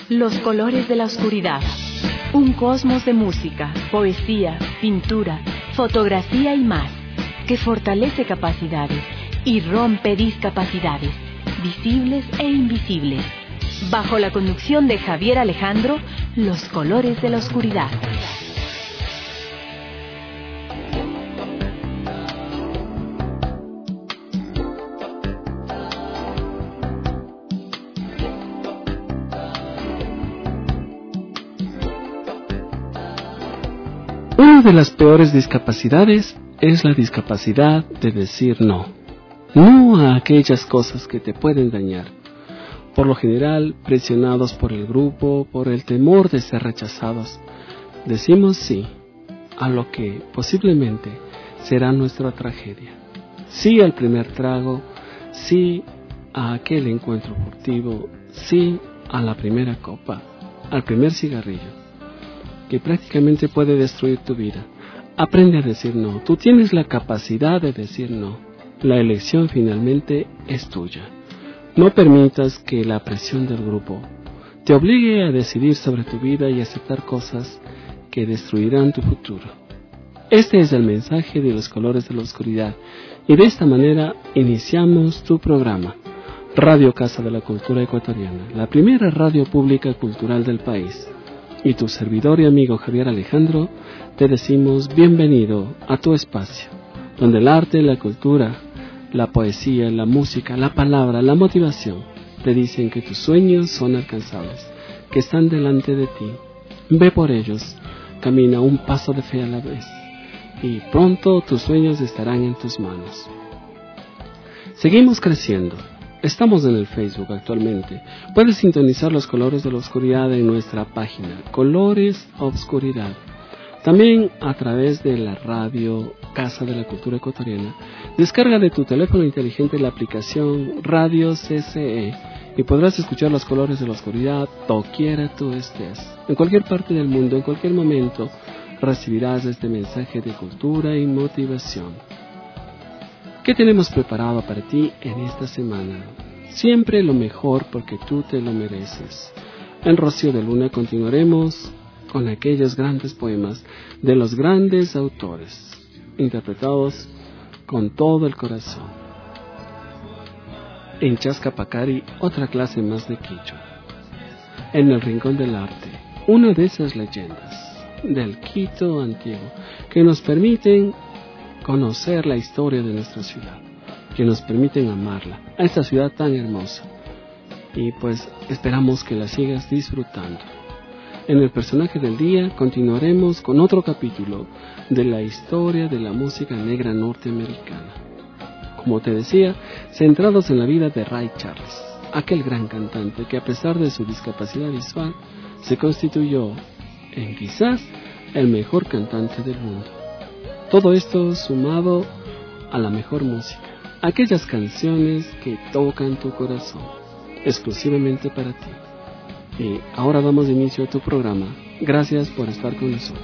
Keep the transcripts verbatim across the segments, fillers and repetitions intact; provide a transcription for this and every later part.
Los colores de la oscuridad. Un cosmos de música, poesía, pintura, fotografía y más, que fortalece capacidades y rompe discapacidades, visibles e invisibles. Bajo la conducción de Javier Alejandro, Los colores de la oscuridad. Una de las peores discapacidades es la discapacidad de decir no. No a aquellas cosas que te pueden dañar. Por lo general, presionados por el grupo, por el temor de ser rechazados, decimos sí a lo que posiblemente será nuestra tragedia. Sí al primer trago, sí a aquel encuentro furtivo, sí a la primera copa, al primer cigarrillo, que prácticamente puede destruir tu vida. Aprende a decir no. Tú tienes la capacidad de decir no. La elección finalmente es tuya. No permitas que la presión del grupo te obligue a decidir sobre tu vida y aceptar cosas que destruirán tu futuro. Este es el mensaje de Los colores de la oscuridad, y de esta manera iniciamos tu programa, Radio Casa de la Cultura Ecuatoriana, la primera radio pública cultural del país. Y tu servidor y amigo Javier Alejandro te decimos bienvenido a tu espacio, donde el arte, la cultura, la poesía, la música, la palabra, la motivación te dicen que tus sueños son alcanzables, que están delante de ti. Ve por ellos, camina un paso de fe a la vez, y pronto tus sueños estarán en tus manos. Seguimos creciendo. Estamos en el Facebook actualmente. Puedes sintonizar Los colores de la oscuridad en nuestra página, Colores Obscuridad. También a través de la radio Casa de la Cultura Ecuatoriana. Descarga de tu teléfono inteligente la aplicación Radio C C E y podrás escuchar Los colores de la oscuridad doquiera tú estés. En cualquier parte del mundo, en cualquier momento, recibirás este mensaje de cultura y motivación. ¿Qué tenemos preparado para ti en esta semana? Siempre lo mejor porque tú te lo mereces. En Rocío de Luna continuaremos con aquellos grandes poemas de los grandes autores, interpretados con todo el corazón. En Chascapacari, otra clase más de Quichua. En el Rincón del Arte, una de esas leyendas del Quito antiguo que nos permiten conocer la historia de nuestra ciudad, que nos permiten amarla, a esta ciudad tan hermosa. Y pues esperamos que la sigas disfrutando. En el personaje del día continuaremos con otro capítulo de la historia de la música negra norteamericana. Como te decía, centrados en la vida de Ray Charles, aquel gran cantante que a pesar de su discapacidad visual se constituyó en quizás el mejor cantante del mundo. Todo esto sumado a la mejor música, aquellas canciones que tocan tu corazón, exclusivamente para ti. Y ahora damos inicio a tu programa. Gracias por estar con nosotros.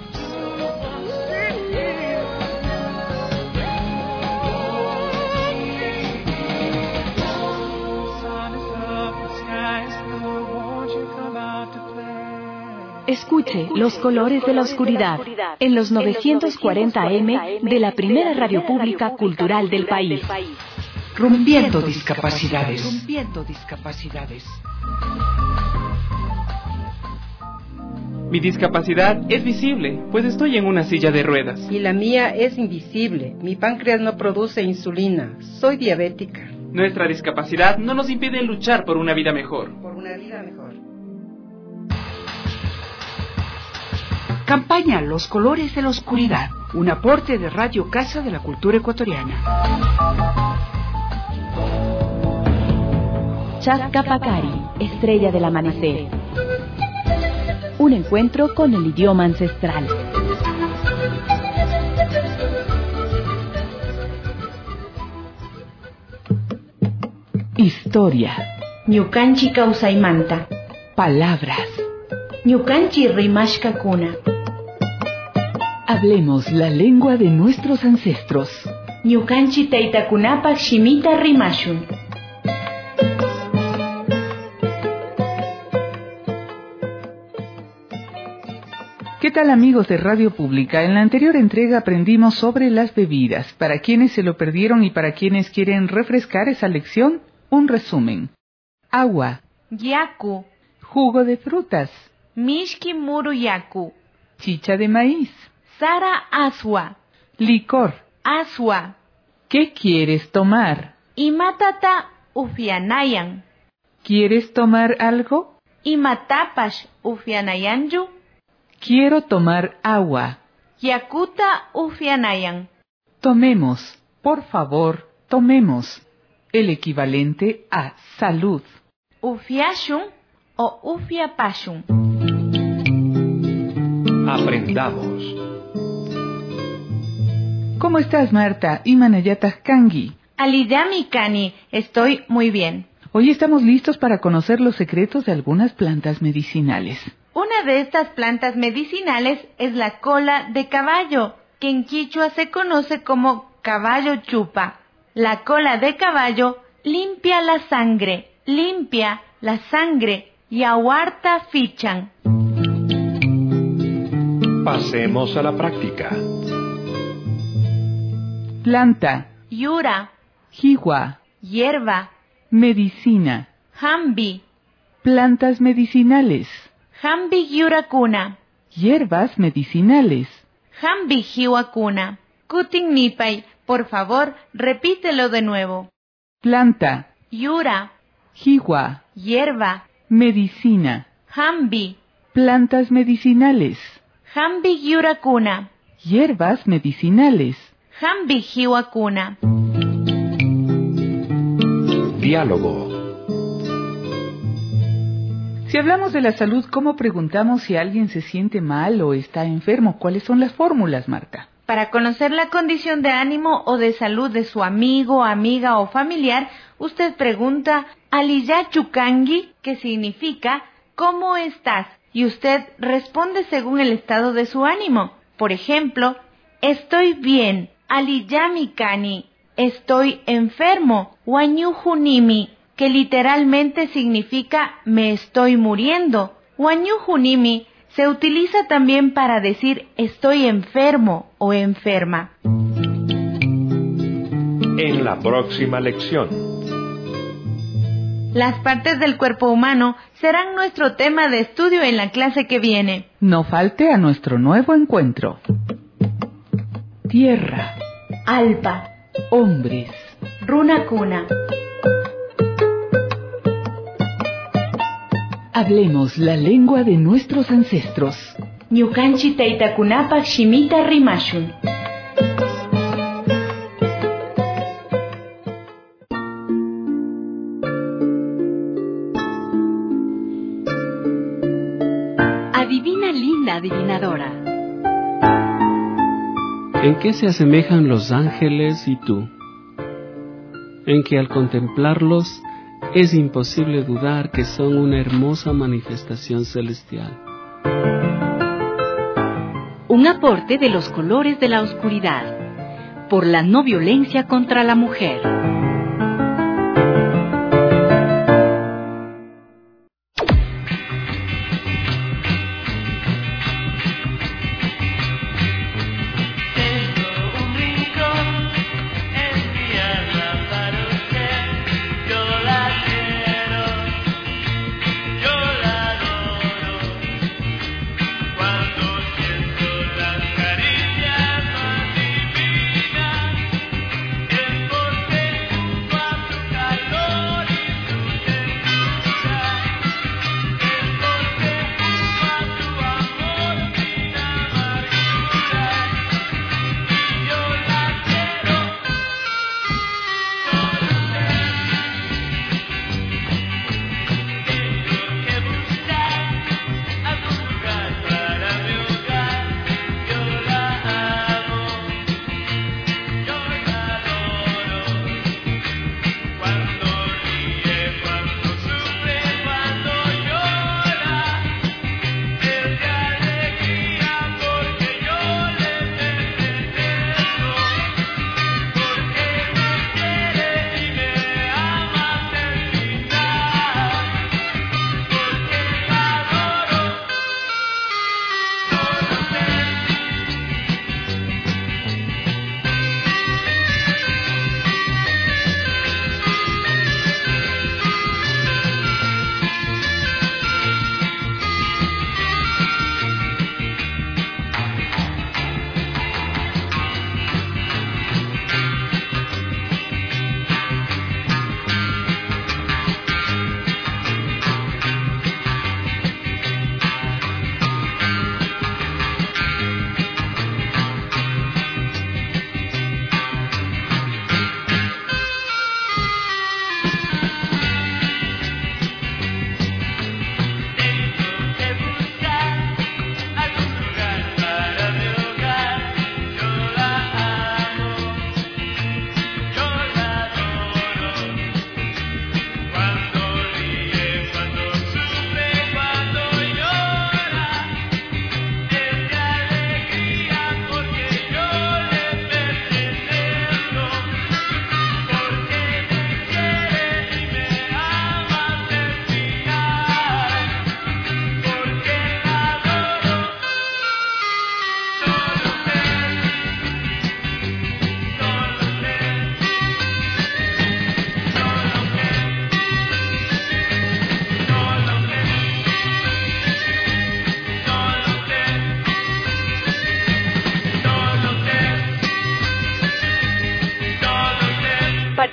Escuche Los colores de la oscuridad en los novecientos cuarenta A M de la primera radio pública cultural del país. Rompiendo discapacidades. Rompiendo discapacidades. Mi discapacidad es visible, pues estoy en una silla de ruedas. Y la mía es invisible. Mi páncreas no produce insulina. Soy diabética. Nuestra discapacidad no nos impide luchar por una vida mejor. Por una vida mejor. Campaña Los colores de la oscuridad. Un aporte de Radio Casa de la Cultura Ecuatoriana. Chascapacari, estrella del amanecer. Un encuentro con el idioma ancestral. Historia. Ñukanchi kawsaymanta. Palabras. Ñukanchi rimashkakuna. Hablemos la lengua de nuestros ancestros. Ñukanchi taytakunapak shimita rimashun. ¿Qué tal, amigos de Radio Pública? En la anterior entrega aprendimos sobre las bebidas. Para quienes se lo perdieron y para quienes quieren refrescar esa lección, un resumen. Agua. Yaku. Jugo de frutas. Mishki muru yaku. Chicha de maíz. Sara aswa. Licor. Aswa. ¿Qué quieres tomar? Imatata ufianayan. ¿Quieres tomar algo? Imatapash ufianayanju. Quiero tomar agua. Yakuta ufianayan. Tomemos, por favor, tomemos. El equivalente a salud. Ufiashun o ufiapashun. Aprendamos. ¿Cómo estás, Marta? Imanayatah kangi. Aliyami kani, estoy muy bien. Hoy estamos listos para conocer los secretos de algunas plantas medicinales. Una de estas plantas medicinales es la cola de caballo, que en quichua se conoce como caballo chupa. La cola de caballo limpia la sangre, limpia la sangre y ahuarta fichan. Pasemos a la práctica. Planta. Yura. Jiwa. Hierba. Medicina. Hambi. Plantas medicinales. Hambi yurakuna. Hierbas medicinales. Hambi jiwakuna. Kutin nipay, por favor, repítelo de nuevo. Planta. Yura. Jiwa. Hierba. Medicina. Hambi. Plantas medicinales. Hambi yurakuna. Hierbas medicinales. Hambi jiwakuna. Diálogo. Si hablamos de la salud, ¿cómo preguntamos si alguien se siente mal o está enfermo? ¿Cuáles son las fórmulas, Marta? Para conocer la condición de ánimo o de salud de su amigo, amiga o familiar, usted pregunta Aliya Chukangi, que significa ¿cómo estás? Y usted responde según el estado de su ánimo. Por ejemplo, estoy bien, Aliya Mikani, estoy enfermo, Wanyuhunimi, que literalmente significa me estoy muriendo. Wanyuhunimi se utiliza también para decir estoy enfermo o enferma. En la próxima lección. Las partes del cuerpo humano serán nuestro tema de estudio en la clase que viene. No falte a nuestro nuevo encuentro. Tierra. Alpa. Hombres. Runakuna. Hablemos la lengua de nuestros ancestros. Ñukanchi taytakunapak shimita rimashun. Adivina, linda adivinadora. ¿En qué se asemejan los ángeles y tú? En que al contemplarlos es imposible dudar que son una hermosa manifestación celestial. Un aporte de los colores de la oscuridad, por la no violencia contra la mujer.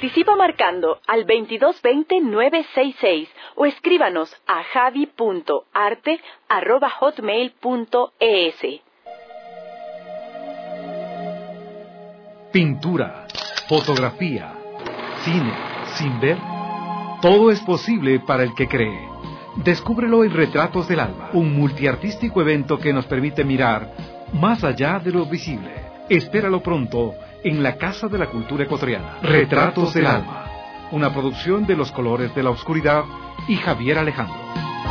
Participa marcando al veintidós veinte nueve sesenta y seis o escríbanos a javi punto arte arroba hotmail punto es. Pintura, fotografía, cine, sin ver, todo es posible para el que cree. Descúbrelo en Retratos del Alma, un multiartístico evento que nos permite mirar más allá de lo visible. Espéralo pronto en la Casa de la Cultura Ecuatoriana. Retratos del Alma, una producción de Los Colores de la Oscuridad y Javier Alejandro.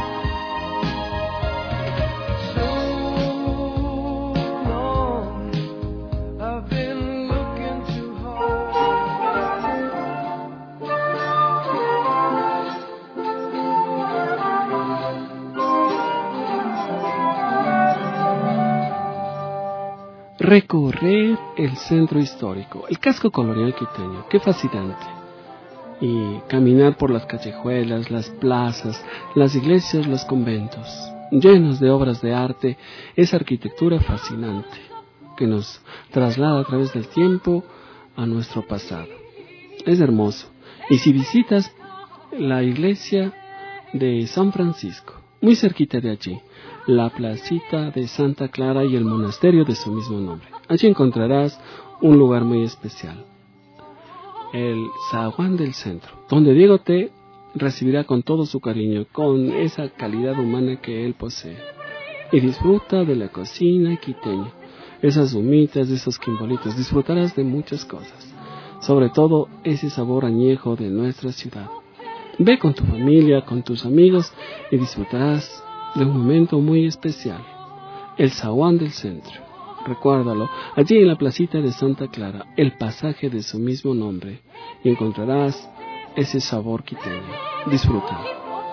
Recorrer el centro histórico, el casco colonial quiteño, qué fascinante. Y caminar por las callejuelas, las plazas, las iglesias, los conventos, llenos de obras de arte, esa arquitectura fascinante que nos traslada a través del tiempo a nuestro pasado. Es hermoso. Y si visitas la iglesia de San Francisco, muy cerquita de allí, la placita de Santa Clara y el monasterio de su mismo nombre. Allí encontrarás un lugar muy especial, el zaguán del centro, donde Diego te recibirá con todo su cariño, con esa calidad humana que él posee. Y disfruta de la cocina quiteña, esas humitas, esos quimbolitos, disfrutarás de muchas cosas, sobre todo ese sabor añejo de nuestra ciudad. Ve con tu familia, con tus amigos y disfrutarás de un momento muy especial, el zaguán del centro. Recuérdalo, allí en la placita de Santa Clara, el pasaje de su mismo nombre, y encontrarás ese sabor quiteño. Disfruta.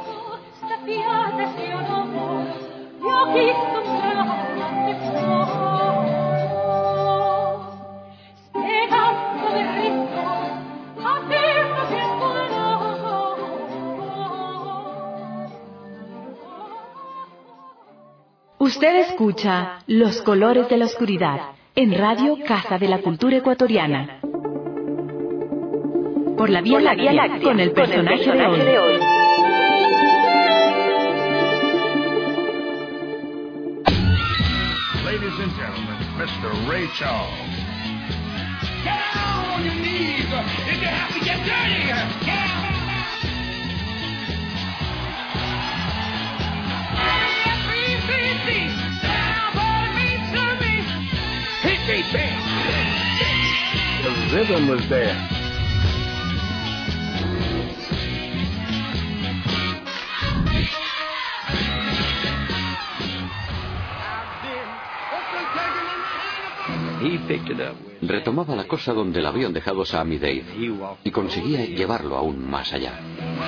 Usted escucha Los Colores de la Oscuridad en Radio Casa de la Cultura Ecuatoriana. Por la Vía Láctea, Láctea con el personaje, con el personaje de, hoy. de hoy. Ladies and gentlemen, mister Ray Charles. Get down on your knees if you have to get dirty. Get out. The rhythm was there. Retomaba la cosa donde la habían dejado Sam y Dave y conseguía llevarlo aún más allá.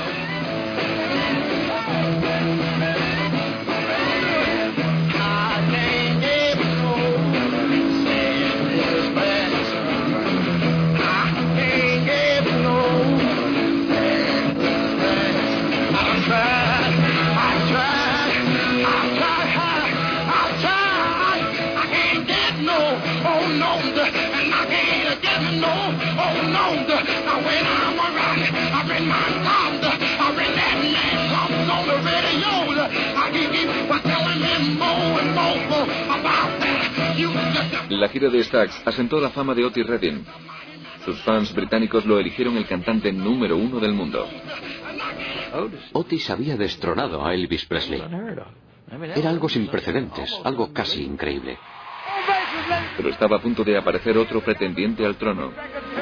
La gira de Stax asentó la fama de Otis Redding. Sus fans británicos lo eligieron el cantante número uno del mundo. Otis había destronado a Elvis Presley. Era algo sin precedentes, algo casi increíble. Pero estaba a punto de aparecer otro pretendiente al trono.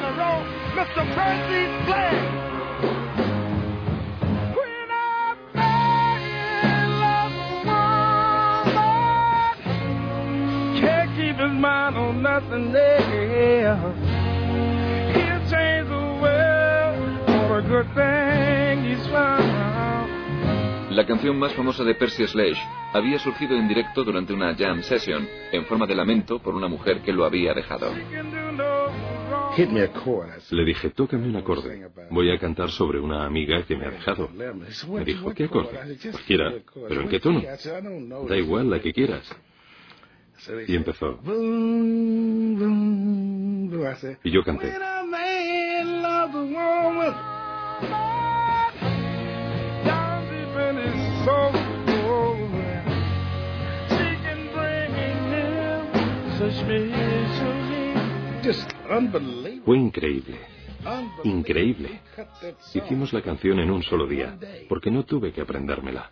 La canción más famosa de Percy Sledge había surgido en directo durante una jam session, en forma de lamento por una mujer que lo había dejado. Le dije, tócame un acorde. Voy a cantar sobre una amiga que me ha dejado. Me dijo, ¿qué acorde? Cualquiera. ¿Pero en qué tono? Da igual, la que quieras. Y empezó. Y yo canté. the woman down deep in his soul. She can bring him such misery. Just unbelievable. Fue increíble. Increíble. Hicimos la canción en un solo día, porque no tuve que aprendérmela.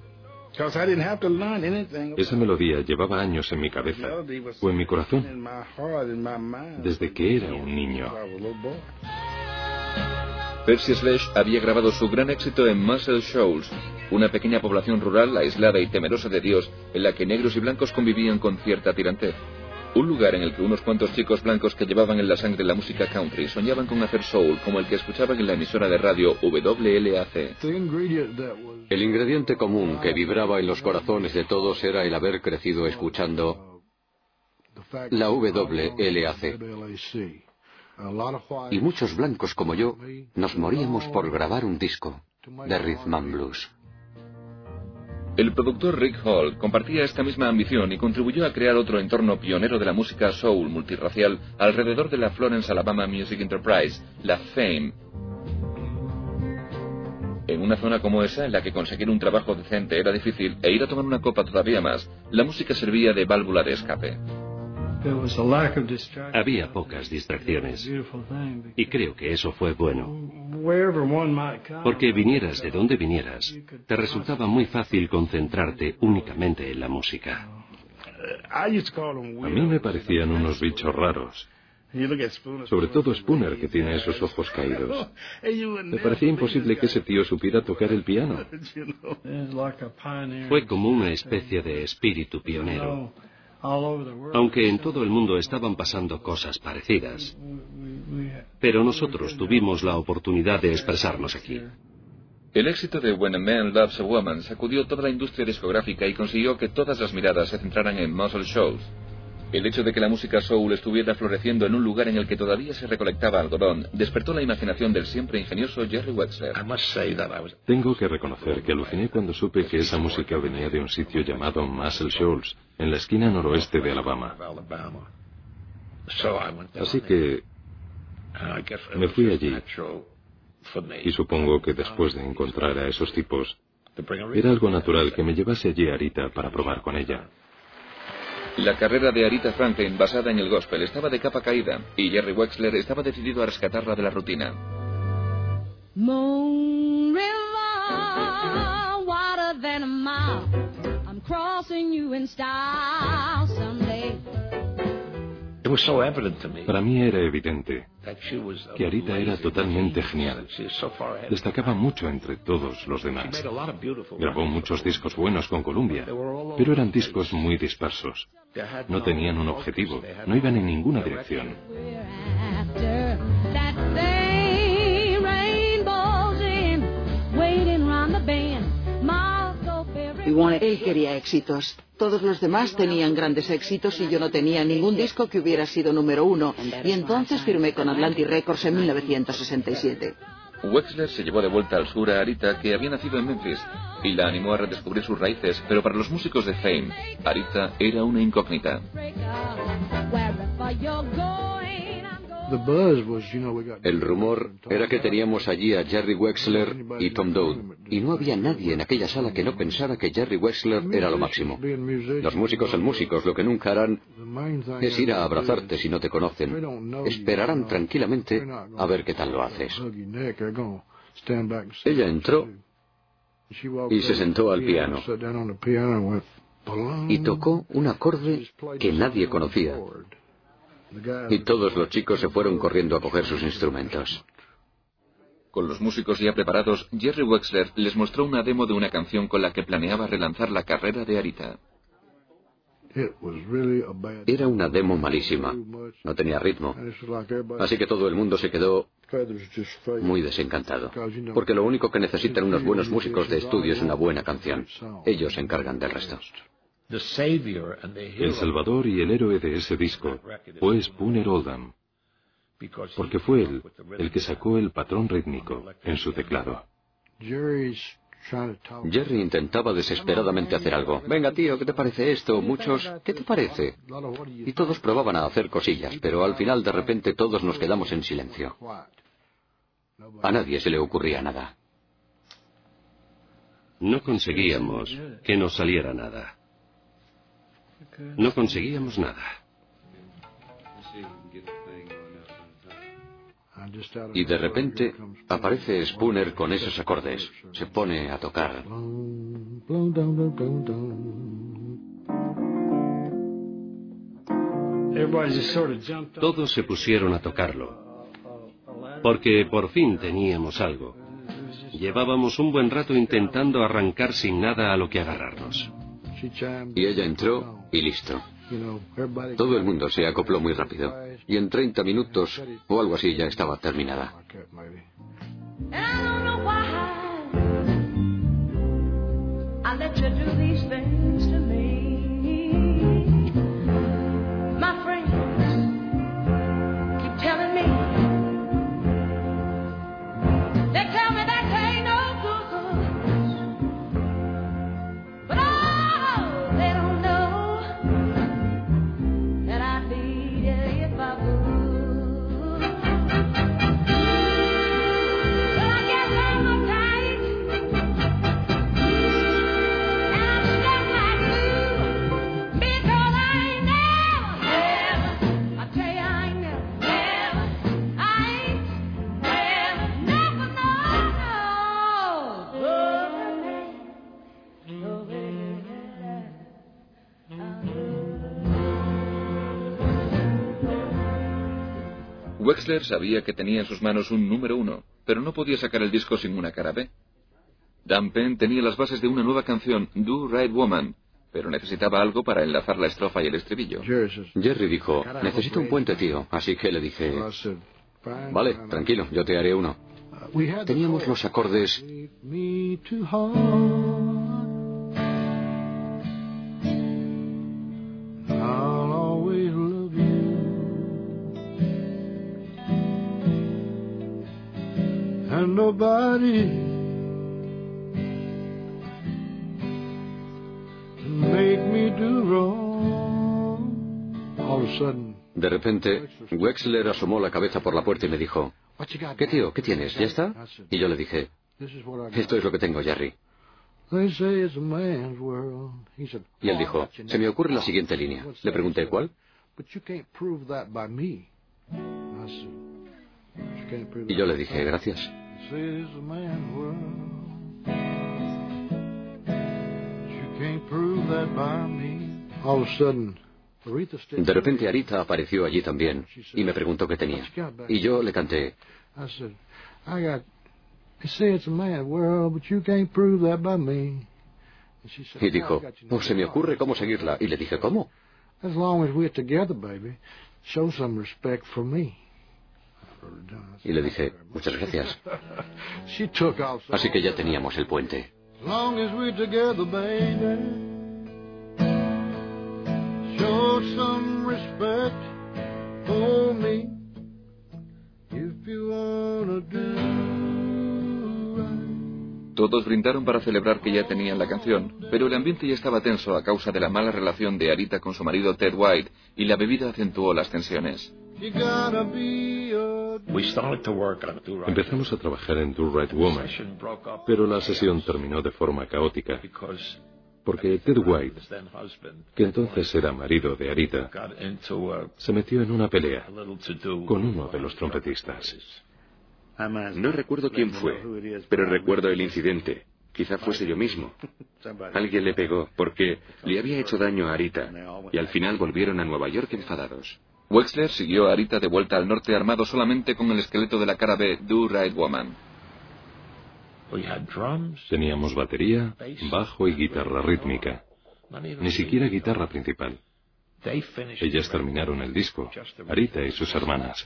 Esa melodía llevaba años en mi cabeza, o en mi corazón, desde que era un niño. Percy Sledge había grabado su gran éxito en Muscle Shoals, una pequeña población rural aislada y temerosa de Dios, en la que negros y blancos convivían con cierta tirantez. Un lugar en el que unos cuantos chicos blancos que llevaban en la sangre la música country soñaban con hacer soul como el que escuchaban en la emisora de radio W L A C. El ingrediente común que vibraba en los corazones de todos era el haber crecido escuchando la W L A C. Y muchos blancos como yo nos moríamos por grabar un disco de Rhythm and Blues. El productor Rick Hall compartía esta misma ambición y contribuyó a crear otro entorno pionero de la música soul multirracial alrededor de la Florence, Alabama Music Enterprise, la Fame. En una zona como esa, en la que conseguir un trabajo decente era difícil e ir a tomar una copa todavía más, la música servía de válvula de escape. Había pocas distracciones, y creo que eso fue bueno. Porque vinieras de donde vinieras, te resultaba muy fácil concentrarte únicamente en la música. A mí me parecían unos bichos raros. Sobre todo Spooner, que tiene esos ojos caídos. Me parecía imposible que ese tío supiera tocar el piano. Fue como una especie de espíritu pionero. Aunque en todo el mundo estaban pasando cosas parecidas. Pero nosotros tuvimos la oportunidad de expresarnos aquí. El éxito de When a Man Loves a Woman sacudió toda la industria discográfica y consiguió que todas las miradas se centraran en Muscle Shoals. El hecho de que la música soul estuviera floreciendo en un lugar en el que todavía se recolectaba algodón despertó la imaginación del siempre ingenioso Jerry Wexler. Tengo que reconocer que aluciné cuando supe que esa música venía de un sitio llamado Muscle Shoals, en la esquina noroeste de Alabama. Así que me fui allí, y supongo que después de encontrar a esos tipos, era algo natural que me llevase allí a Arita para probar con ella. La carrera de Aretha Franklin, basada en el gospel, estaba de capa caída, y Jerry Wexler estaba decidido a rescatarla de la rutina. Moon River, wider than a mile, I'm crossing you in style someday. Para mí era evidente que Arita era totalmente genial. Destacaba mucho entre todos los demás. Grabó muchos discos buenos con Columbia, pero eran discos muy dispersos. No tenían un objetivo, no iban en ninguna dirección. Él quería éxitos. Todos los demás tenían grandes éxitos y yo no tenía ningún disco que hubiera sido número uno. Y entonces firmé con Atlantic Records en mil novecientos sesenta y siete. Wexler se llevó de vuelta al sur a Arita, que había nacido en Memphis, y la animó a redescubrir sus raíces, pero para los músicos de Fame, Arita era una incógnita. El rumor era que teníamos allí a Jerry Wexler y Tom Dowd, y no había nadie en aquella sala que no pensara que Jerry Wexler era lo máximo. Los músicos son músicos, lo que nunca harán es ir a abrazarte si no te conocen. Esperarán tranquilamente a ver qué tal lo haces. Ella entró y se sentó al piano y tocó un acorde que nadie conocía. Y todos los chicos se fueron corriendo a coger sus instrumentos. Con los músicos ya preparados, Jerry Wexler les mostró una demo de una canción con la que planeaba relanzar la carrera de Arita. Era una demo malísima, no tenía ritmo, así que todo el mundo se quedó muy desencantado, porque lo único que necesitan unos buenos músicos de estudio es una buena canción. Ellos se encargan del resto. El Salvador y el héroe de ese disco fue Spooner Oldham, porque fue él el que sacó el patrón rítmico en su teclado. Jerry intentaba desesperadamente hacer algo. Venga, tío, ¿qué te parece esto? Muchos, ¿qué te parece? Y todos probaban a hacer cosillas, pero al final de repente todos nos quedamos en silencio. A nadie se le ocurría nada. No conseguíamos que nos saliera nada. No conseguíamos nada. Y de repente aparece Spooner con esos acordes. Se pone a tocar. Todos se pusieron a tocarlo, porque por fin teníamos algo. Llevábamos un buen rato intentando arrancar sin nada a lo que agarrarnos. Y ella entró y listo. Todo el mundo se acopló muy rápido. Y en treinta minutos o algo así ya estaba terminada. Wexler sabía que tenía en sus manos un número uno, pero no podía sacar el disco sin una cara B. Dan Penn tenía las bases de una nueva canción, Do Right Woman, pero necesitaba algo para enlazar la estrofa y el estribillo. Jerry dijo, necesito un puente, tío. Así que le dije, vale, tranquilo, yo te haré uno. Teníamos los acordes... And nobody can make me do wrong. All of a sudden, de repente, Wexler asomó la cabeza por la puerta y me dijo, ¿qué tío? ¿Qué tienes? ¿Ya está? Y yo le dije, esto es lo que tengo, Jerry. Y él dijo, se me ocurre la siguiente línea. Le pregunté, ¿cuál? Y yo le dije, gracias. De repente Arita apareció allí también y me preguntó qué tenía. Y yo le canté. Y dijo, oh, se me ocurre cómo seguirla. Y le dije, ¿cómo? Y le dije, muchas gracias. Así que ya teníamos el puente. Todos brindaron para celebrar que ya tenían la canción, pero el ambiente ya estaba tenso a causa de la mala relación de Arita con su marido Ted White, y la bebida acentuó las tensiones. Empezamos a trabajar en Do Right Woman, pero la sesión terminó de forma caótica, porque Ted White, que entonces era marido de Arita, se metió en una pelea con uno de los trompetistas. No recuerdo quién fue, pero recuerdo el incidente. Quizá fuese yo mismo. Alguien le pegó porque le había hecho daño a Arita, y al final volvieron a Nueva York enfadados. Wexler siguió a Arita de vuelta al norte armado solamente con el esqueleto de la cara B, Do Right Woman. Teníamos batería, bajo y guitarra rítmica. Ni siquiera guitarra principal. Ellas terminaron el disco, Arita y sus hermanas.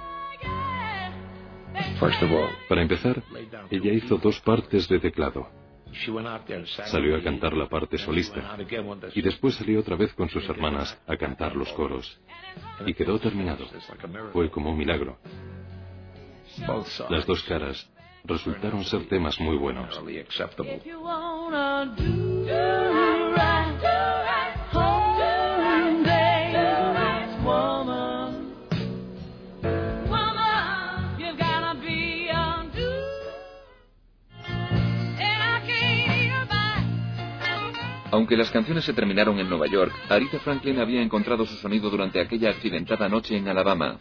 Para empezar, ella hizo dos partes de teclado. Salió a cantar la parte solista y después salió otra vez con sus hermanas a cantar los coros. Y quedó terminado. Fue como un milagro. Las dos caras resultaron ser temas muy buenos. Aunque las canciones se terminaron en Nueva York, Aretha Franklin había encontrado su sonido durante aquella accidentada noche en Alabama.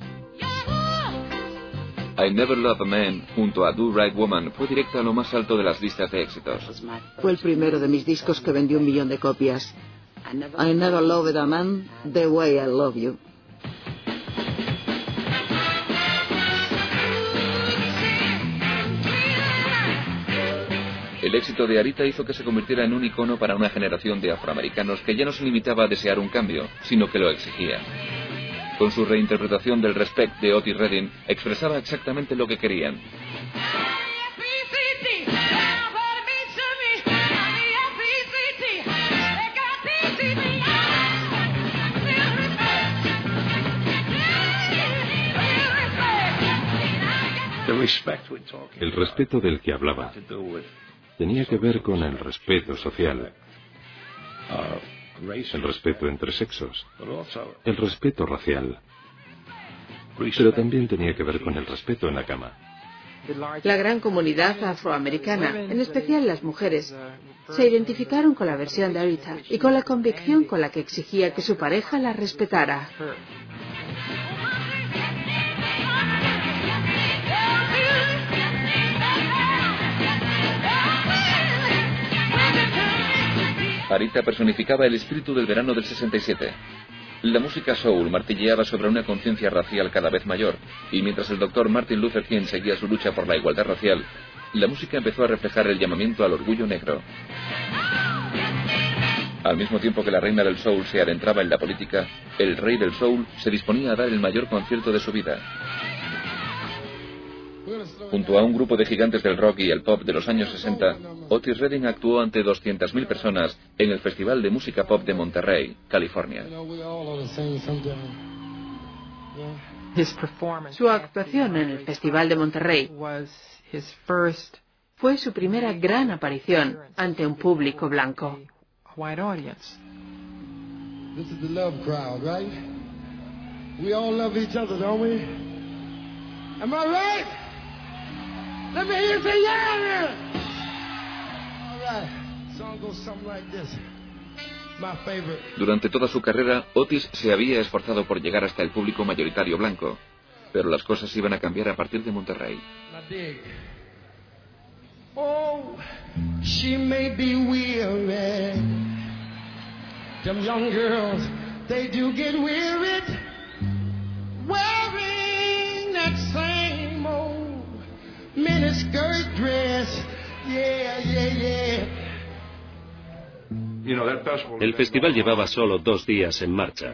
I Never Loved a Man, junto a Do Right Woman, fue directa a lo más alto de las listas de éxitos. Fue el primero de mis discos que vendió un millón de copias. I Never Loved a Man the Way I Love You. El éxito de Aretha hizo que se convirtiera en un icono para una generación de afroamericanos que ya no se limitaba a desear un cambio, sino que lo exigía. Con su reinterpretación del Respect de Otis Redding, expresaba exactamente lo que querían. El respeto del que hablaba tenía que ver con el respeto social, el respeto entre sexos, el respeto racial, pero también tenía que ver con el respeto en la cama. La gran comunidad afroamericana, en especial las mujeres, se identificaron con la versión de Aretha y con la convicción con la que exigía que su pareja la respetara. Aretha personificaba el espíritu del verano del sesenta y siete. La música soul martilleaba sobre una conciencia racial cada vez mayor, y mientras el doctor Martin Luther King seguía su lucha por la igualdad racial, la música empezó a reflejar el llamamiento al orgullo negro. Al mismo tiempo que la reina del soul se adentraba en la política, el rey del soul se disponía a dar el mayor concierto de su vida. Junto a un grupo de gigantes del rock y el pop de los años sesenta, Otis Redding actuó ante doscientas mil personas en el Festival de Música Pop de Monterrey, California. Su actuación en el Festival de Monterrey fue su primera gran aparición ante un público blanco. This is the love crowd, right? We all love each other, don't we? Am I right? Let me hear you say yeah! All right. Song goes something like this. My favorite. Durante toda su carrera, Otis se había esforzado por llegar hasta el público mayoritario blanco, pero las cosas iban a cambiar a partir de Monterrey. Oh, she may be weary. Them young girls, they do get wearied, wearing that same old miniskirt dress. Yeah, yeah, yeah. El festival llevaba solo dos días en marcha.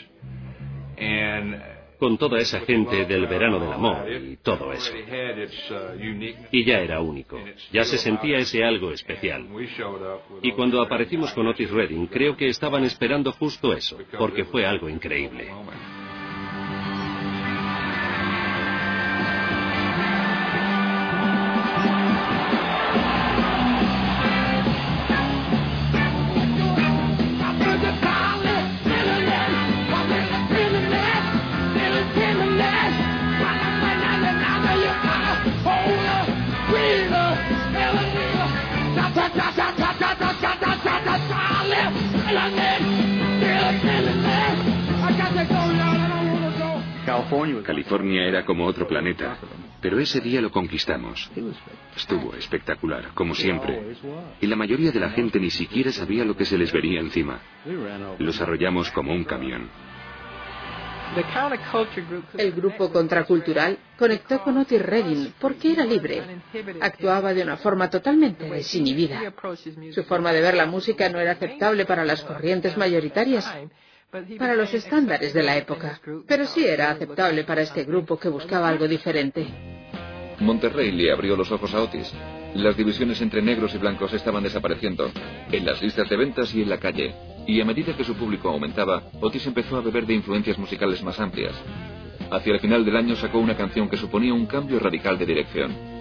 Con toda esa gente del verano del amor y todo eso. Y ya era único, ya se sentía ese algo especial. Y cuando aparecimos con Otis Redding, creo que estaban esperando justo eso, porque fue algo increíble. California era como otro planeta, pero ese día lo conquistamos. Estuvo espectacular, como siempre, y la mayoría de la gente ni siquiera sabía lo que se les venía encima. Los arrollamos como un camión. El grupo contracultural conectó con Otis Redding porque era libre. Actuaba de una forma totalmente desinhibida. Su forma de ver la música no era aceptable para las corrientes mayoritarias, para los estándares de la época, pero sí era aceptable para este grupo que buscaba algo diferente. Monterrey le abrió los ojos a Otis. Las divisiones entre negros y blancos estaban desapareciendo, en las listas de ventas y en la calle, y a medida que su público aumentaba, Otis empezó a beber de influencias musicales más amplias. Hacia el final del año sacó una canción que suponía un cambio radical de dirección.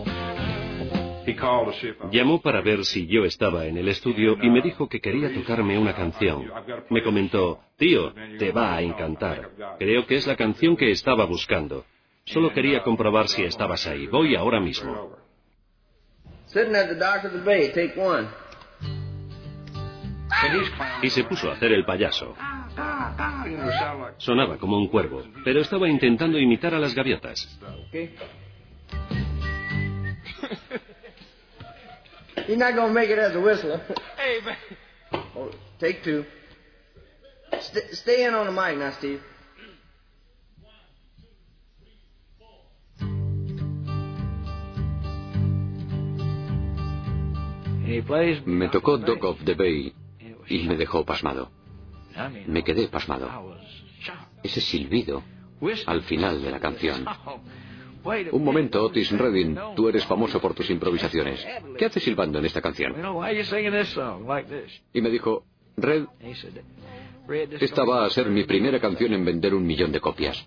Llamó para ver si yo estaba en el estudio y me dijo que quería tocarme una canción. Me comentó, tío, te va a encantar. Creo que es la canción que estaba buscando. Solo quería comprobar si estabas ahí. Voy ahora mismo. Sitting at the dock of the bay, take one. y se puso a hacer el payaso. Sonaba como un cuervo, pero estaba intentando imitar a las gaviotas. You're not gonna make it as a whistler. Hey, man. Oh, take two. St stay in on the mic now, Steve. Me tocó Dog of the Bay y me dejó pasmado. Me quedé pasmado. Ese silbido al final de la canción. Un momento, Otis Redding, tú eres famoso por tus improvisaciones. ¿Qué haces silbando en esta canción? Y me dijo, Red, esta va a ser mi primera canción en vender un millón de copias.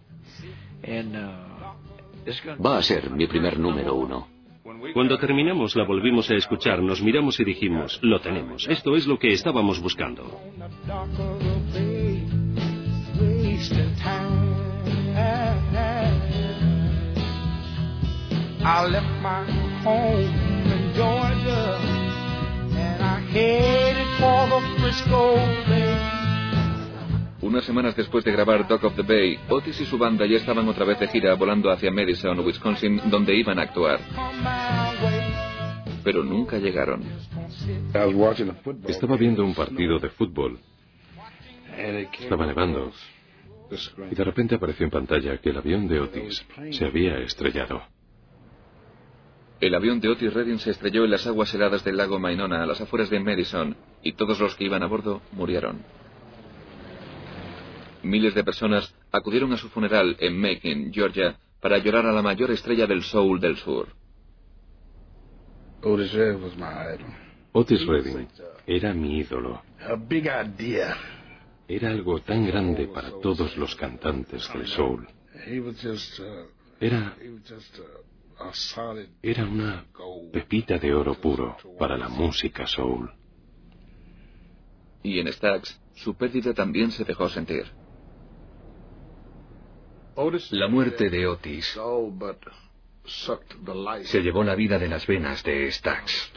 Va a ser mi primer número uno. Cuando terminamos la volvimos a escuchar, nos miramos y dijimos, lo tenemos, esto es lo que estábamos buscando. I left my home in Georgia and I headed for the Frisco Bay. Unas semanas después de grabar Dog of the Bay, Otis y su banda ya estaban otra vez de gira volando hacia Madison, Wisconsin, donde iban a actuar. Pero nunca llegaron. Estaba viendo un partido de fútbol. Estaba nevando. Y de repente apareció en pantalla que el avión de Otis se había estrellado. El avión de Otis Redding se estrelló en las aguas heladas del lago Mainona, a las afueras de Madison, y todos los que iban a bordo murieron. Miles de personas acudieron a su funeral en Macon, Georgia, para llorar a la mayor estrella del soul del sur. Otis Redding era mi ídolo. Era algo tan grande para todos los cantantes del soul. Era... Era una pepita de oro puro para la música soul. Y en Stax, su pérdida también se dejó sentir. La muerte de Otis se llevó la vida de las venas de Stax.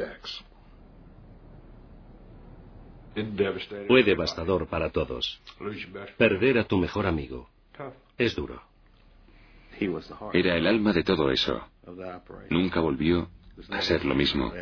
Fue devastador para todos. Perder a tu mejor amigo es duro. Era el alma de todo eso. Nunca volvió a ser lo mismo.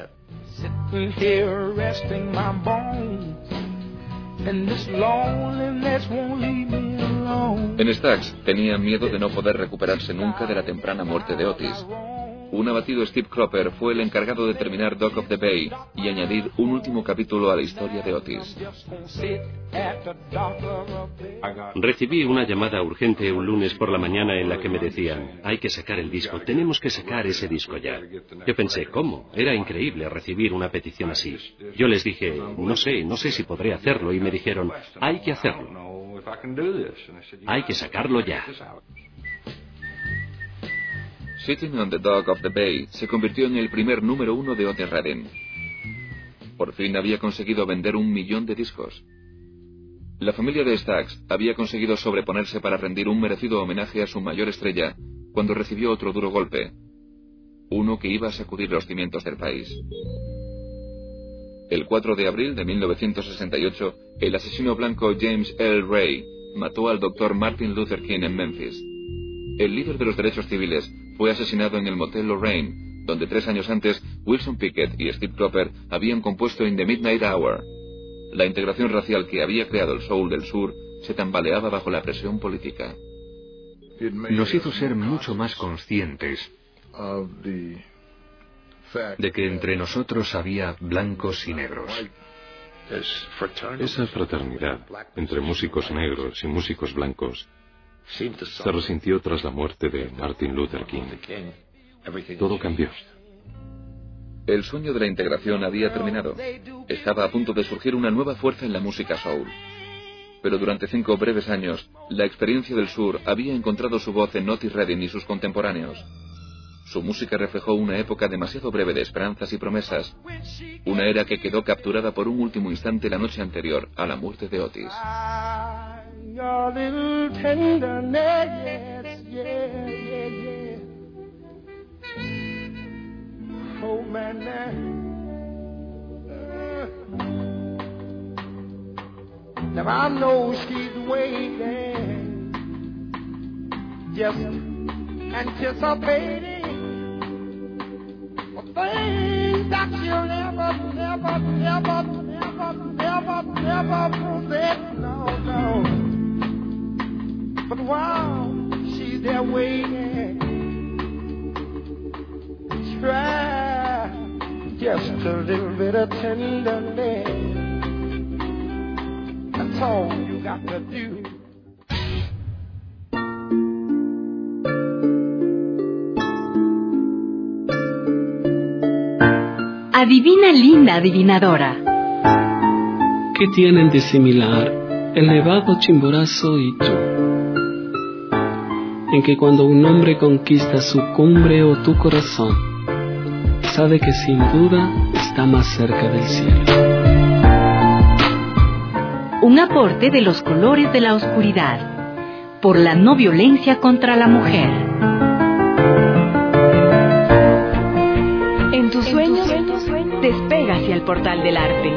En Stax tenían miedo de no poder recuperarse nunca de la temprana muerte de Otis. Un abatido Steve Cropper fue el encargado de terminar Dog of the Bay y añadir un último capítulo a la historia de Otis. Recibí una llamada urgente un lunes por la mañana en la que me decían, hay que sacar el disco, tenemos que sacar ese disco ya. Yo pensé, ¿cómo? Era increíble recibir una petición así. Yo les dije, no sé, no sé si podré hacerlo, y me dijeron, hay que hacerlo. Hay que sacarlo ya. Sitting on the Dog of the Bay se convirtió en el primer número uno de Otis Redding. Por fin había conseguido vender un millón de discos. La familia de Stax había conseguido sobreponerse para rendir un merecido homenaje a su mayor estrella cuando recibió otro duro golpe, uno que iba a sacudir los cimientos del país. El cuatro de abril de mil novecientos sesenta y ocho, el asesino blanco James Earl Ray mató al doctor Martin Luther King en Memphis. El líder de los derechos civiles fue asesinado en el motel Lorraine, donde tres años antes Wilson Pickett y Steve Cropper habían compuesto In the Midnight Hour. La integración racial que había creado el soul del sur se tambaleaba bajo la presión política. Nos hizo ser mucho más conscientes de que entre nosotros había blancos y negros. Esa fraternidad entre músicos negros y músicos blancos se resintió tras la muerte de Martin Luther King. Todo cambió. El sueño de la integración había terminado. Estaba a punto de surgir una nueva fuerza en la música soul. Pero durante cinco breves años, la experiencia del sur había encontrado su voz en Otis Redding y sus contemporáneos. Su música reflejó una época demasiado breve de esperanzas y promesas, una era que quedó capturada por un último instante la noche anterior a la muerte de Otis. Your little tenderness, yeah, yeah, yeah. Oh man, man. Uh, Now I know she's waiting, just anticipating a thing that she'll never, never, never, never, never, never possess. No, no. But while she's there waiting, try just a little bit of tenderness. That's all you got to do. Adivina, linda adivinadora. ¿Qué tienen de similar el nevado Chimborazo y tú? En que cuando un hombre conquista su cumbre o tu corazón, sabe que sin duda está más cerca del cielo. Un aporte de los colores de la oscuridad, por la no violencia contra la mujer. En tus sueños, despega hacia el portal del arte.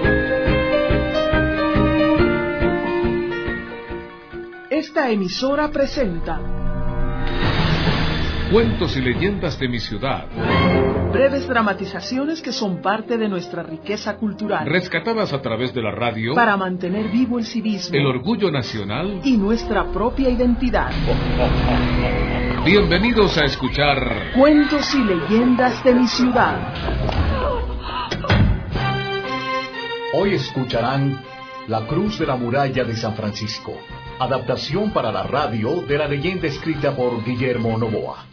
Esta emisora presenta Cuentos y leyendas de mi ciudad. Breves dramatizaciones que son parte de nuestra riqueza cultural. Rescatadas a través de la radio. Para mantener vivo el civismo. El orgullo nacional. Y nuestra propia identidad. Bienvenidos a escuchar Cuentos y leyendas de mi ciudad. Hoy escucharán La Cruz de la Muralla de San Francisco, adaptación para la radio de la leyenda escrita por Guillermo Novoa.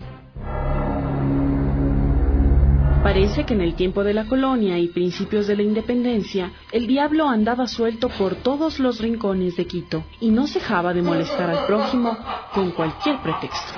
Parece que en el tiempo de la colonia y principios de la independencia, el diablo andaba suelto por todos los rincones de Quito y no cejaba de molestar al prójimo con cualquier pretexto.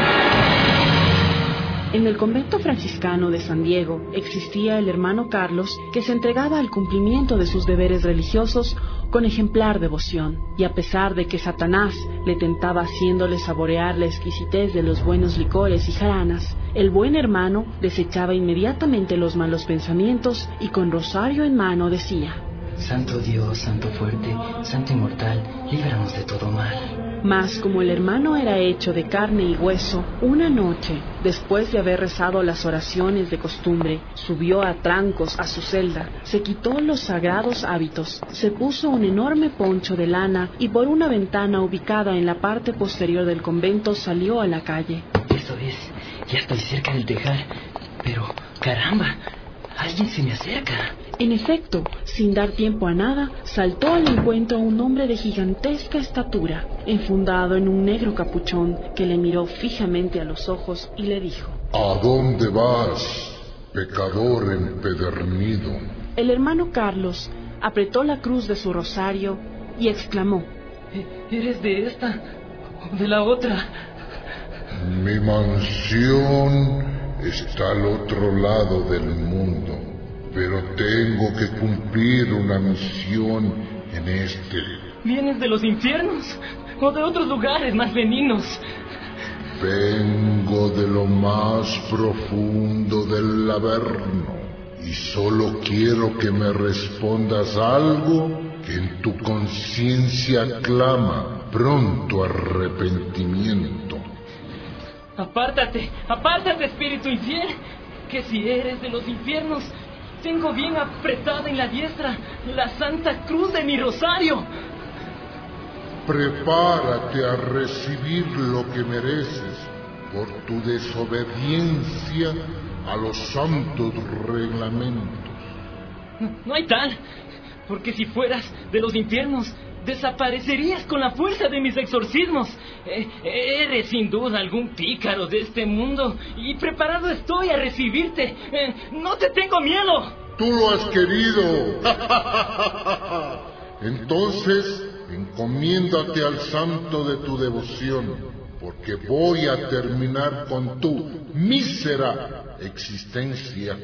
En el convento franciscano de San Diego existía el hermano Carlos, que se entregaba al cumplimiento de sus deberes religiosos con ejemplar devoción, y a pesar de que Satanás le tentaba haciéndole saborear la exquisitez de los buenos licores y jaranas, el buen hermano desechaba inmediatamente los malos pensamientos y con rosario en mano decía: Santo Dios, Santo fuerte, Santo inmortal, líbranos de todo mal. Mas como el hermano era hecho de carne y hueso, una noche, después de haber rezado las oraciones de costumbre, subió a trancos a su celda, se quitó los sagrados hábitos, se puso un enorme poncho de lana y por una ventana ubicada en la parte posterior del convento salió a la calle. Eso es, ya estoy cerca del tejar, pero caramba, alguien se me acerca. En efecto, sin dar tiempo a nada, saltó al encuentro un hombre de gigantesca estatura, enfundado en un negro capuchón, que le miró fijamente a los ojos y le dijo: ¿A dónde vas, pecador empedernido? El hermano Carlos apretó la cruz de su rosario y exclamó: ¿Eres de esta o de la otra? Mi mansión está al otro lado del mundo, pero tengo que cumplir una misión en este. ¿Vienes de los infiernos o de otros lugares más veninos? Vengo de lo más profundo del Averno y solo quiero que me respondas algo que en tu conciencia clama pronto arrepentimiento. Apártate, apártate, espíritu infiel, que si eres de los infiernos, tengo bien apretada en la diestra la santa cruz de mi rosario. Prepárate a recibir lo que mereces por tu desobediencia a los santos reglamentos. No, no hay tal, porque si fueras de los infiernos, desaparecerías con la fuerza de mis exorcismos. Eh, eres sin duda algún pícaro de este mundo y preparado estoy a recibirte. Eh, no te tengo miedo. Tú lo has querido. Entonces, encomiéndate al santo de tu devoción, porque voy a terminar con tu mísera existencia.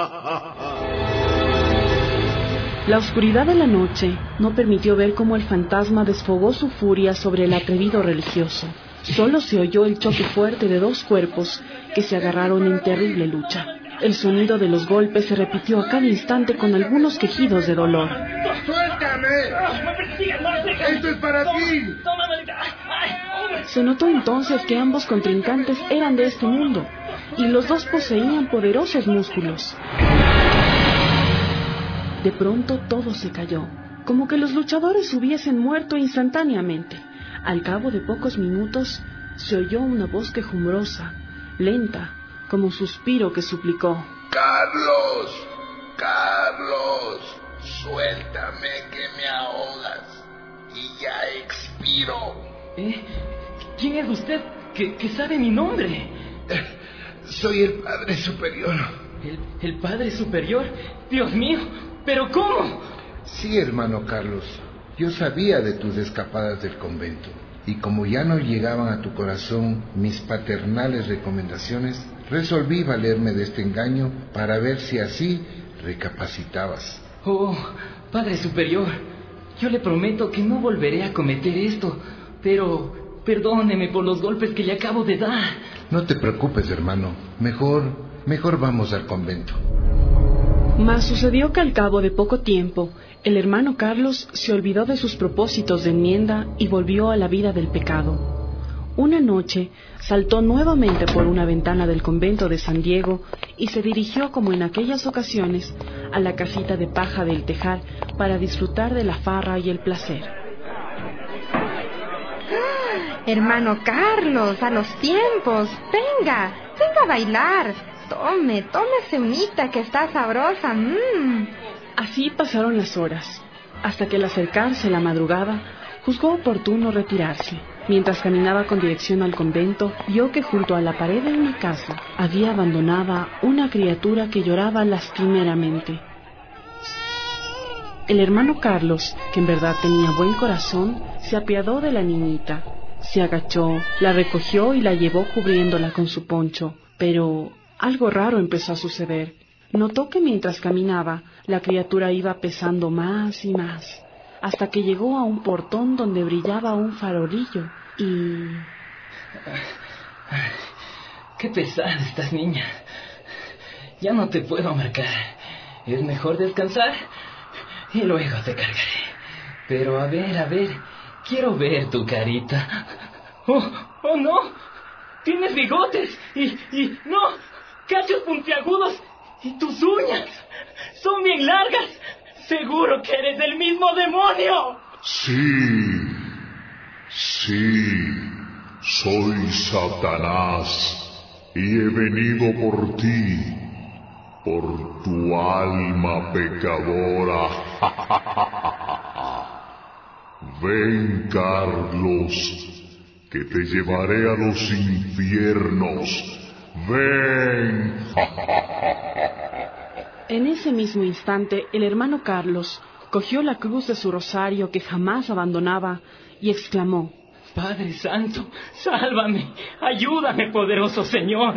La oscuridad de la noche no permitió ver cómo el fantasma desfogó su furia sobre el atrevido religioso. Solo se oyó el choque fuerte de dos cuerpos que se agarraron en terrible lucha. El sonido de los golpes se repitió a cada instante con algunos quejidos de dolor. ¡Suéltame! es para ti! ¡Toma, maldita! ¡Ay, hombre! Se notó entonces que ambos contrincantes eran de este mundo, y los dos poseían poderosos músculos. De pronto todo se cayó, como que los luchadores hubiesen muerto instantáneamente. Al cabo de pocos minutos se oyó una voz quejumbrosa, lenta, como un suspiro que suplicó: ¡Carlos! ¡Carlos! Suéltame que me ahogas y ya expiro. ¿Eh? ¿Quién es usted que, que sabe mi nombre? Soy el Padre Superior. ¿El, ¿El Padre Superior? Dios mío, ¿pero cómo? Sí, hermano Carlos. Yo sabía de tus escapadas del convento. Y como ya no llegaban a tu corazón mis paternales recomendaciones, resolví valerme de este engaño para ver si así recapacitabas. Oh, Padre Superior, yo le prometo que no volveré a cometer esto, pero perdóneme por los golpes que le acabo de dar. No te preocupes, hermano. Mejor, mejor vamos al convento. Mas sucedió que al cabo de poco tiempo, el hermano Carlos se olvidó de sus propósitos de enmienda y volvió a la vida del pecado. Una noche saltó nuevamente por una ventana del convento de San Diego y se dirigió, como en aquellas ocasiones, a la casita de paja del tejar para disfrutar de la farra y el placer. ¡Ah! Hermano Carlos, a los tiempos, venga, venga a bailar. Tome, tómese unita que está sabrosa. Mm. Así pasaron las horas, hasta que al acercarse la madrugada, juzgó oportuno retirarse. Mientras caminaba con dirección al convento, vio que junto a la pared de una casa había abandonada una criatura que lloraba lastimeramente. El hermano Carlos, que en verdad tenía buen corazón, se apiadó de la niñita. Se agachó, la recogió y la llevó cubriéndola con su poncho, pero algo raro empezó a suceder. Notó que mientras caminaba, la criatura iba pesando más y más, hasta que llegó a un portón donde brillaba un farolillo y... ¡Qué pesada estás, niña! Ya no te puedo marcar. Es mejor descansar y luego te cargaré. Pero a ver, a ver, quiero ver tu carita. ¡Oh, oh no! ¡Tienes bigotes! Y, y, no, cachos puntiagudos. ¡Y tus uñas! ¡Son bien largas! ¡Seguro que eres el mismo demonio! Sí, sí, soy Satanás y he venido por ti, por tu alma pecadora. Ven, Carlos, que te llevaré a los infiernos. ¡Ven! En ese mismo instante, el hermano Carlos cogió la cruz de su rosario que jamás abandonaba y exclamó: Padre Santo, sálvame, ayúdame, poderoso Señor.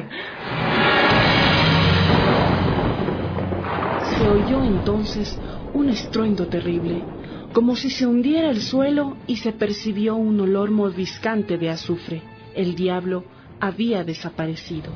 Se oyó entonces un estruendo terrible, como si se hundiera el suelo, y se percibió un olor mordiscante de azufre. El diablo había desaparecido.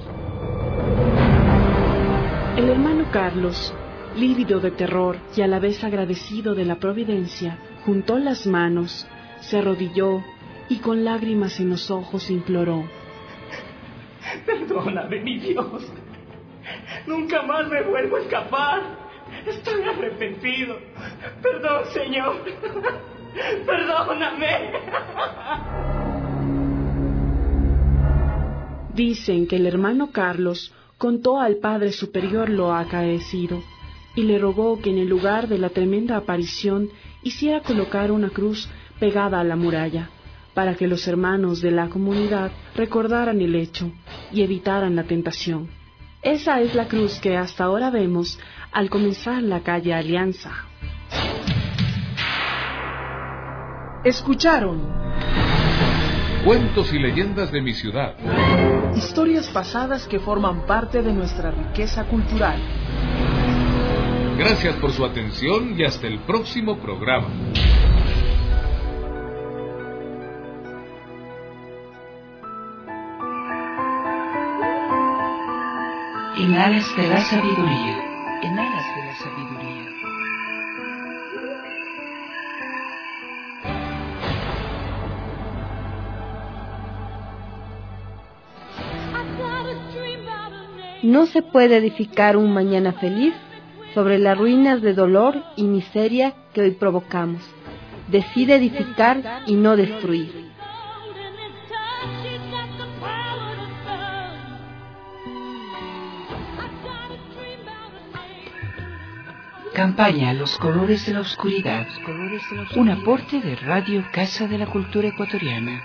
El hermano Carlos, lívido de terror y a la vez agradecido de la providencia, juntó las manos, se arrodilló y con lágrimas en los ojos imploró: Perdóname, mi Dios. Nunca más me vuelvo a escapar. Estoy arrepentido. Perdón, Señor. Perdóname. Dicen que el hermano Carlos contó al Padre Superior lo acaecido y le rogó que en el lugar de la tremenda aparición hiciera colocar una cruz pegada a la muralla, para que los hermanos de la comunidad recordaran el hecho y evitaran la tentación. Esa es la cruz que hasta ahora vemos al comenzar la calle Alianza. Escucharon Cuentos y leyendas de mi ciudad. Historias pasadas que forman parte de nuestra riqueza cultural. Gracias por su atención y hasta el próximo programa. En alas de la sabiduría. En alas de la sabiduría. No se puede edificar un mañana feliz sobre las ruinas de dolor y miseria que hoy provocamos. Decide edificar y no destruir. Campaña Los colores de la oscuridad. Un aporte de Radio Casa de la Cultura Ecuatoriana.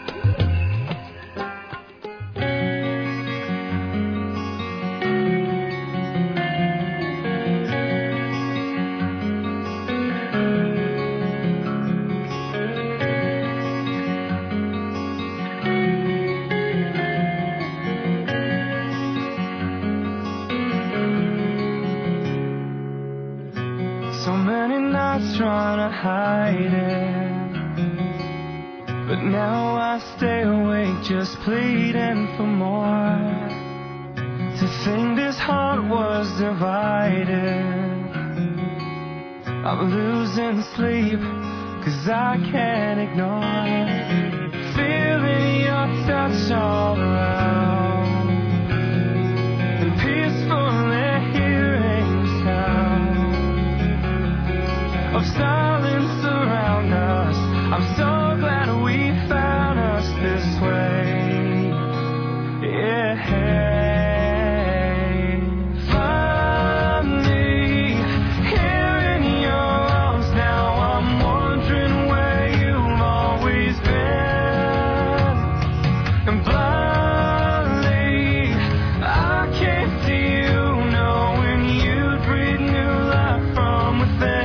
Trying to hide it, but now I stay awake just pleading for more. To think this heart was divided, I'm losing sleep cause I can't ignore it. Feeling your touch all around and peacefully hearing the sound of silence around us. I'm so glad we found us this way. Yeah. Find me here in your arms now. I'm wondering where you've always been. And blindly I can't see you, knowing you'd breathe new life from within.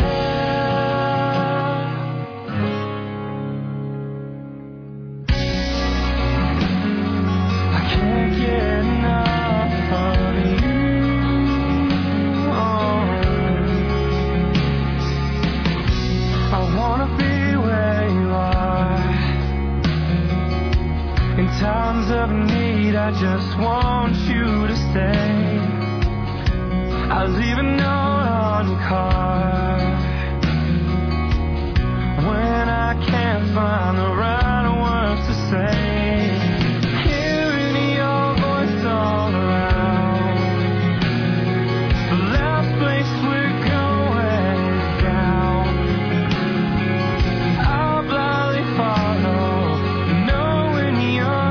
Times of need, I just want you to stay. I'll leave a note on your car when I can't find the right words to say. Hearing your voice all around, the last place we're going is down. I'll blindly follow, knowing you're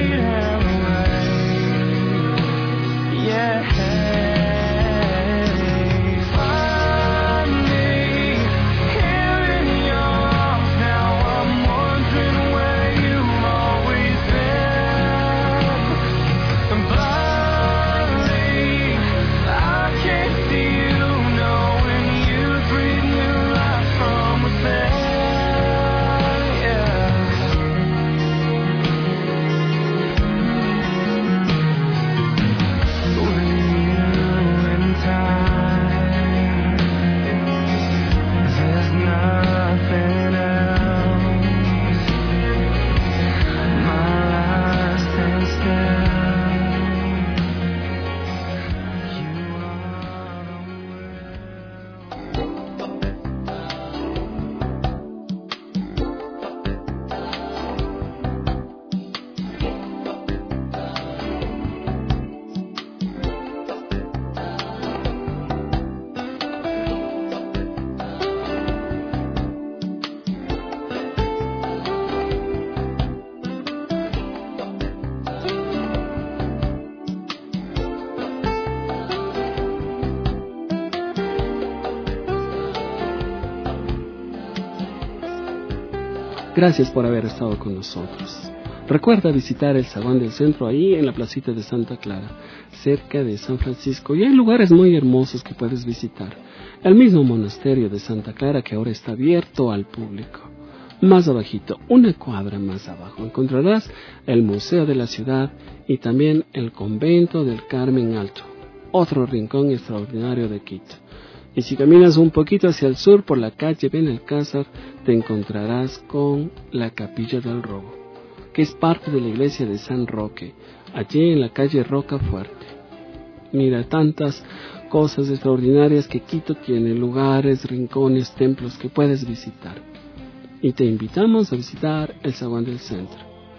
Gracias por haber estado con nosotros. Recuerda visitar el Zaguán del Centro ahí en la placita de Santa Clara, cerca de San Francisco. Y hay lugares muy hermosos que puedes visitar. El mismo monasterio de Santa Clara que ahora está abierto al público. Más abajito, una cuadra más abajo, encontrarás el Museo de la Ciudad y también el Convento del Carmen Alto, otro rincón extraordinario de Quito. Y si caminas un poquito hacia el sur por la calle Benalcázar, te encontrarás con la Capilla del Robo, que es parte de la iglesia de San Roque, allí en la calle Rocafuerte. Mira, tantas cosas extraordinarias que Quito tiene, lugares, rincones, templos que puedes visitar. Y te invitamos a visitar el Zaguán del Centro.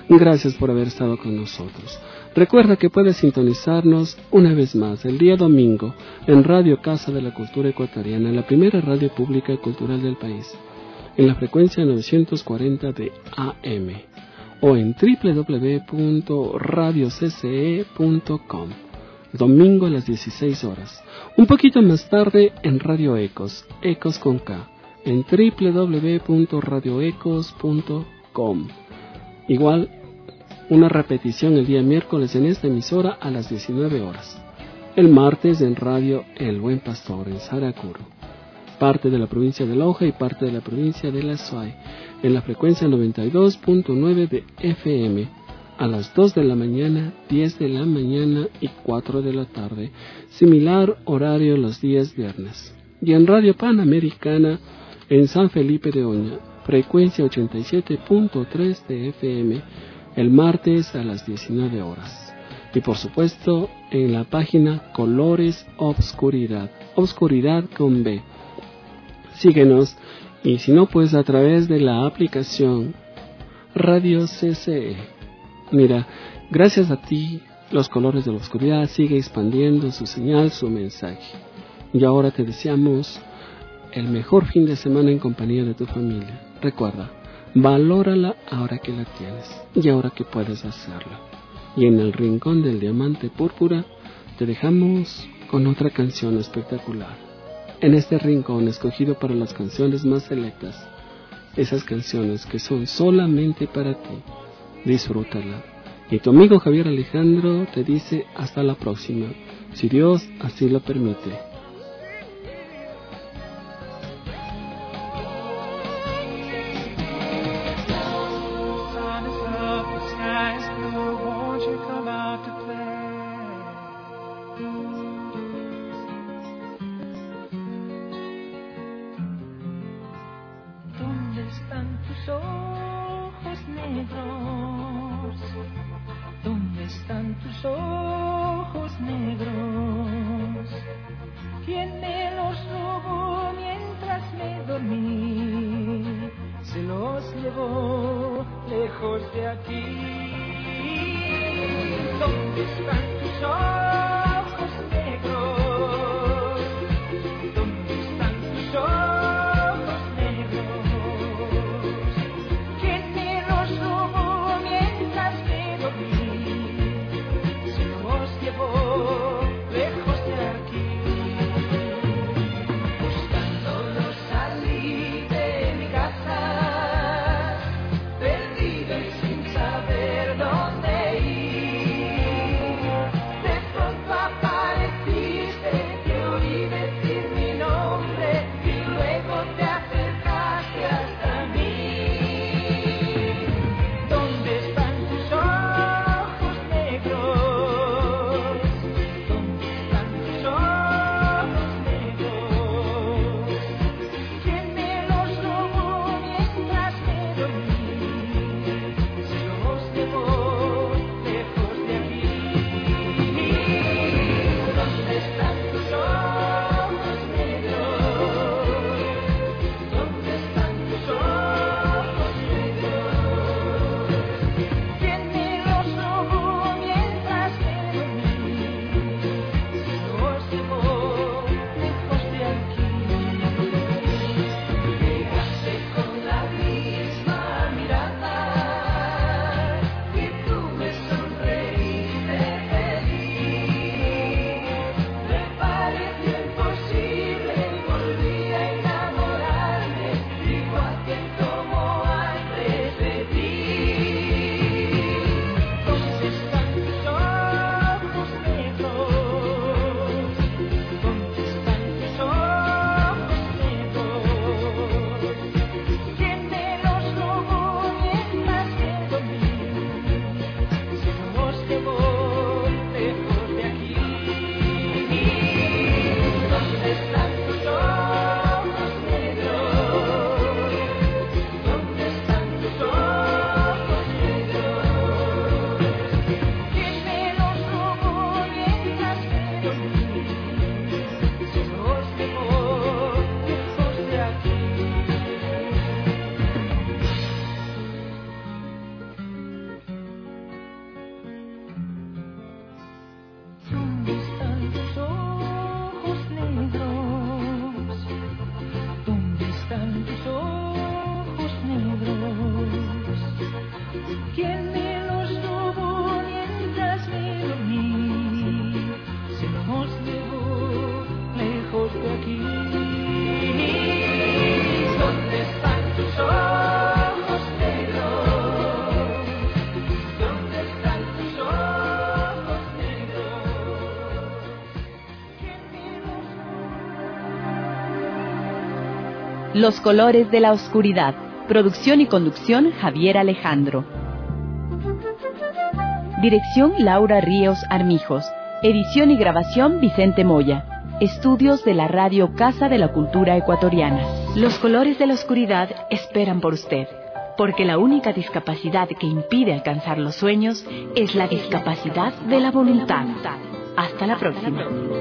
Gracias por haber estado con nosotros. Recuerda que puedes sintonizarnos una vez más el día domingo en Radio Casa de la Cultura Ecuatoriana, la primera radio pública y cultural del país, en la frecuencia novecientos cuarenta de A M o en doble u doble u doble u punto radio c c e punto com. Domingo a las dieciséis horas. Un poquito más tarde en Radio Ecos, Ecos con K, en doble u doble u doble u punto radio ecos punto com. Igual, una repetición el día miércoles en esta emisora a las diecinueve horas. El martes en Radio El Buen Pastor en Saracuro, parte de la provincia de Loja y parte de la provincia de La Suay, en la frecuencia noventa y dos punto nueve de F M, a las dos de la mañana, diez de la mañana y cuatro de la tarde, similar horario los días viernes. Y en Radio Panamericana en San Felipe de Oña, frecuencia ochenta y siete punto tres de F M, el martes a las diecinueve horas. Y por supuesto en la página Colores Obscuridad, Obscuridad con B. Síguenos, y si no, pues a través de la aplicación Radio C C E. Mira, gracias a ti, los Colores de la Oscuridad sigue expandiendo su señal, su mensaje. Y ahora te deseamos el mejor fin de semana en compañía de tu familia. Recuerda, valórala ahora que la tienes y ahora que puedes hacerlo. Y en el rincón del diamante púrpura te dejamos con otra canción espectacular. En este rincón escogido para las canciones más selectas, esas canciones que son solamente para ti. Disfrútala. Y tu amigo Javier Alejandro te dice hasta la próxima, si Dios así lo permite. ¿Dónde están tus ojos negros? ¿Dónde están tus ojos negros? ¿Quién me los robó mientras me dormí? Se los llevó lejos de aquí. ¿Dónde están tus ojos negros? ¿Dónde están tus ojos negros? ¿Quién me los robó mientras me dormí? Se los llevó lejos de aquí. Buscándolo salí de mi casa, perdido y sin saber dónde ir. De Los colores de la oscuridad. Producción y conducción Javier Alejandro. Dirección Laura Ríos Armijos. Edición y grabación Vicente Moya. Estudios de la Radio Casa de la Cultura Ecuatoriana. Los colores de la oscuridad esperan por usted, porque la única discapacidad que impide alcanzar los sueños es la discapacidad de la voluntad. Hasta la próxima.